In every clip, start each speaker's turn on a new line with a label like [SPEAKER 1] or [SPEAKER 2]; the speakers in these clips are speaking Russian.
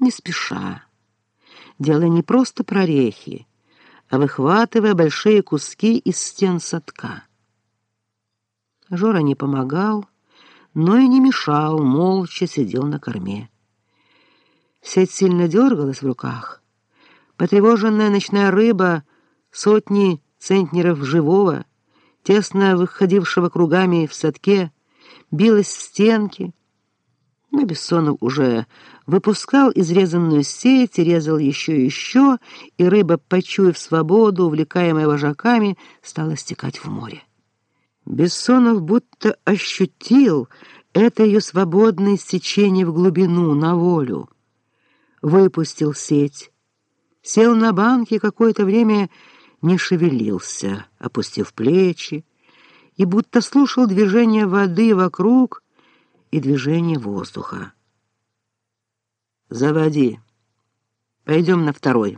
[SPEAKER 1] не спеша, делая не просто прорехи, а выхватывая большие куски из стен садка. Жора не помогал, но и не мешал, молча сидел на корме. Сеть сильно дергалась в руках. Потревоженная ночная рыба, сотни центнеров живого, тесно выходившего кругами в садке, билась в стенки. Но Бессонов уже выпускал изрезанную сеть, резал еще и еще, и рыба, почуяв свободу, увлекаемая вожаками, стала стекать в море. Бессонов будто ощутил это ее свободное стечение в глубину, на волю. Выпустил сеть, сел на банке и какое-то время не шевелился, опустив плечи, и будто слушал движение воды вокруг и движение воздуха. «Заводи. Пойдем на второй».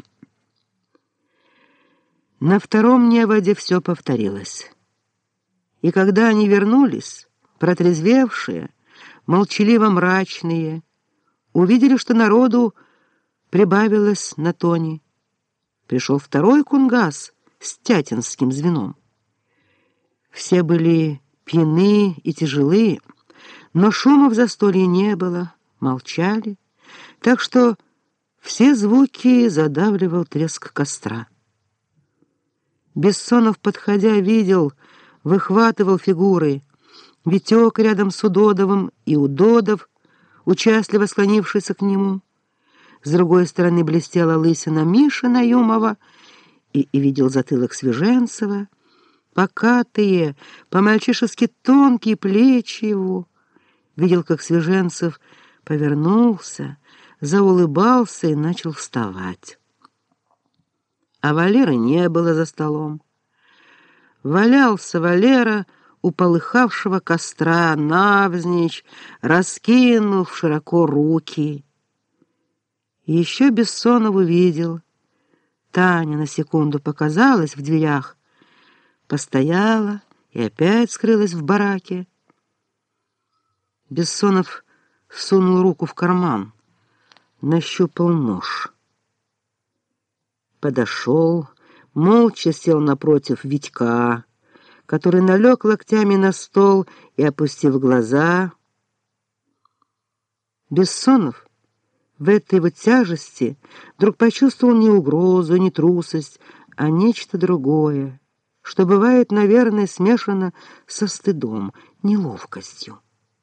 [SPEAKER 1] На втором неводе все повторилось. И когда они вернулись, протрезвевшие, молчаливо мрачные, увидели, что народу прибавилось на тоне. Пришел второй кунгас с тятинским звеном. Все были пьяны и тяжелы, но шума в застолье не было, молчали, так что все звуки задавливал треск костра. Бессонов, подходя, видел, выхватывал фигуры. Витек рядом с Удодовым и Удодов, участливо склонившийся к нему. С другой стороны блестела лысина Миши Наюмова и видел затылок Свеженцева, покатые, по-мальчишески тонкие плечи его. Видел, как Свеженцев повернулся, заулыбался и начал вставать. А Валеры не было за столом. Валялся Валера у полыхавшего костра, навзничь, раскинув широко руки. И еще Бессонов увидел. Таня на секунду показалась в дверях, постояла и опять скрылась в бараке. Бессонов сунул руку в карман, нащупал нож. Подошел, молча сел напротив Витька, который налег локтями на стол и, опустив глаза. Бессонов в этой вот тяжести вдруг почувствовал не угрозу, не трусость, а нечто другое, что бывает, наверное, смешано со стыдом, неловкостью.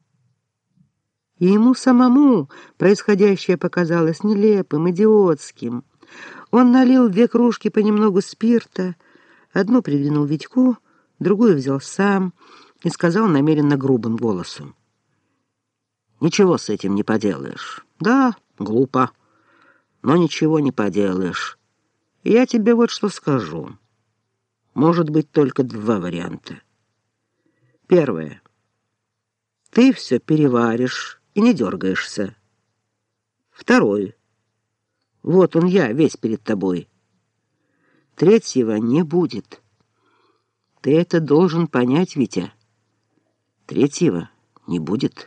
[SPEAKER 1] И ему самому происходящее показалось нелепым, идиотским. Он налил в 2 кружки понемногу спирта, одну придвинул Витьку, другую взял сам и сказал намеренно грубым голосом: «Ничего с этим не поделаешь. Да, глупо, но ничего не поделаешь. Я тебе вот что скажу. Может быть только 2 варианта. Первое. Ты все переваришь и не дергаешься. Второй. Вот он я, весь перед тобой. Третьего не будет. Ты это должен понять, Витя. Третьего не будет».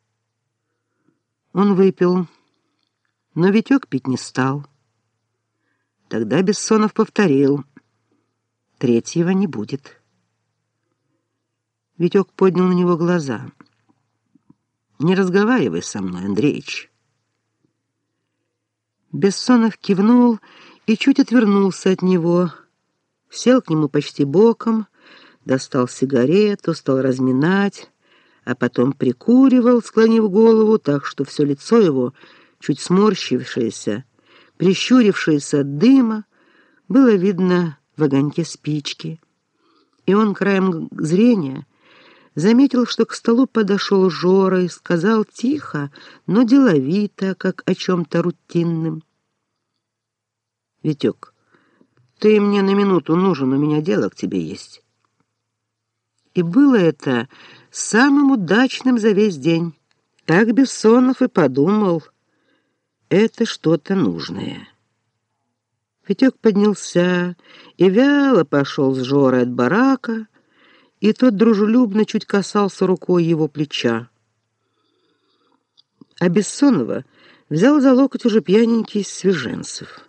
[SPEAKER 1] Он выпил, но Витек пить не стал. Тогда Бессонов повторил: «Третьего не будет». Витек поднял на него глаза. «Не разговаривай со мной, Андреич». Бессонов кивнул и чуть отвернулся от него, сел к нему почти боком, достал сигарету, стал разминать, а потом прикуривал, склонив голову так, что все лицо его, чуть сморщившееся, прищурившееся от дыма, было видно в огоньке спички. И он краем зрения заметил, что к столу подошел Жора и сказал тихо, но деловито, как о чем-то рутинном: «Витек, ты мне на минуту нужен, у меня дело к тебе есть». И было это самым удачным за весь день. Так Бессонов и подумал: это что-то нужное. Витек поднялся и вяло пошел с Жорой от барака, и тот дружелюбно чуть касался рукой его плеча. А Бессонова Взял за локоть уже пьяненький Свеженцев.